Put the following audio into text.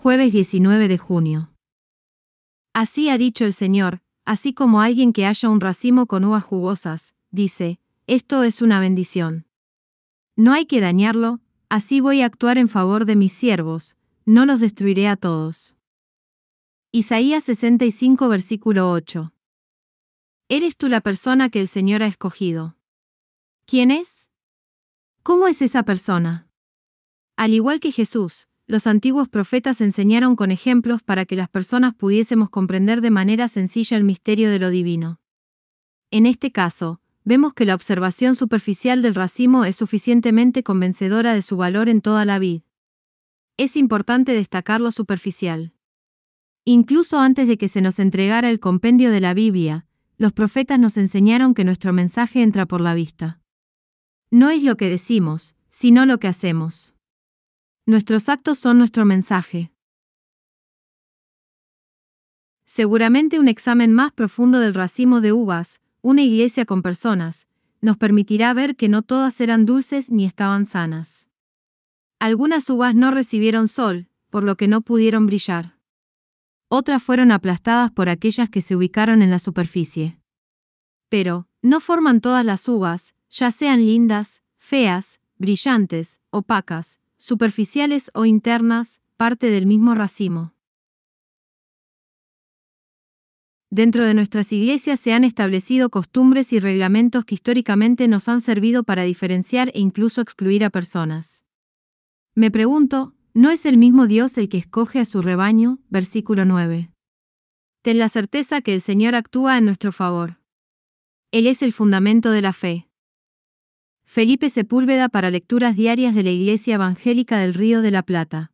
Jueves 19 de junio. Así ha dicho el Señor, así como alguien que haya un racimo con uvas jugosas, dice, esto es una bendición. No hay que dañarlo, así voy a actuar en favor de mis siervos, no los destruiré a todos. Isaías 65 versículo 8. ¿Eres tú la persona que el Señor ha escogido? ¿Quién es? ¿Cómo es esa persona? Al igual que Jesús, los antiguos profetas enseñaron con ejemplos para que las personas pudiésemos comprender de manera sencilla el misterio de lo divino. En este caso, vemos que la observación superficial del racimo es suficientemente convencedora de su valor en toda la vid. Es importante destacar lo superficial. Incluso antes de que se nos entregara el compendio de la Biblia, los profetas nos enseñaron que nuestro mensaje entra por la vista. No es lo que decimos, sino lo que hacemos. Nuestros actos son nuestro mensaje. Seguramente un examen más profundo del racimo de uvas, una iglesia con personas, nos permitirá ver que no todas eran dulces ni estaban sanas. Algunas uvas no recibieron sol, por lo que no pudieron brillar. Otras fueron aplastadas por aquellas que se ubicaron en la superficie. Pero, no forman todas las uvas, ya sean lindas, feas, brillantes, opacas, superficiales o internas, parte del mismo racimo. Dentro de nuestras iglesias se han establecido costumbres y reglamentos que históricamente nos han servido para diferenciar e incluso excluir a personas. Me pregunto, ¿no es el mismo Dios el que escoge a su rebaño? Versículo 9. Ten la certeza que el Señor actúa en nuestro favor. Él es el fundamento de la fe. Felipe Sepúlveda para lecturas diarias de la Iglesia Evangélica del Río de la Plata.